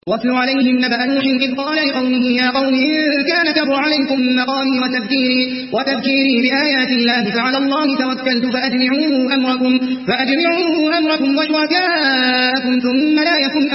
واتل عليهم نبأ نوح إذ قال لقومه يا قوم إن كان كبر عليكم مقامي وتذكيري بآيات الله فعلى الله توكلت فأجمعوا أمركم وشركاءكم ثم لا يكن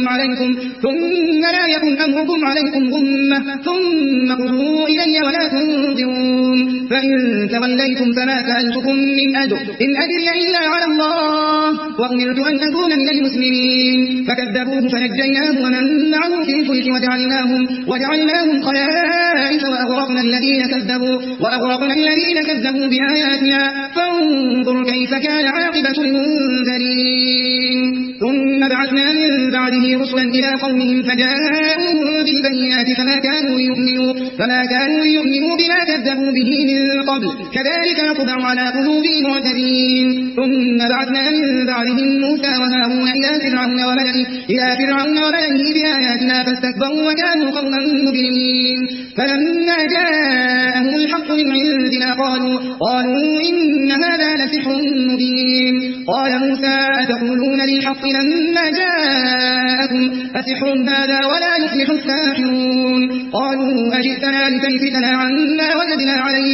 أمركم عليكم غمة ثم قضوا إلي ولا تنظرون فإن توليتم فما سألتكم من أجر إن أجري إلا على الله وأمرت أن أكون من المسلمين فكذبوه فنجيناه ومن معه في الفلك وجعلناهم خلائف وأغرقنا الذين كذبوا بآياتنا فانظر كيف كان عاقبة المنذرين ثم بعثنا من بعده رسلا إلى قومهم فجاءوهم بالبينات فما كانوا ليؤمنوا بما كذبوا به من قبل كذلك نطبع على قلوب المعتدين ثم بعثنا من بعدهم موسى وهارون إلى فرعون وملئه بآياتنا فاستكبروا وكانوا قوما مجرمين فلما جاءهم الحق من عندنا قالوا إن هذا لسحر مبين قال موسى أتقولون للحق لما جاءكم أسحر هذا ولا يفلح الساحرون قالوا أجئتنا لتلفتنا عما وجدنا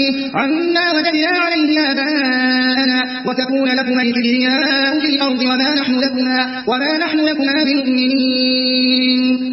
عليه آباءنا وتكون لكما الكبرياء في الأرض وما نحن لكما بمؤمنين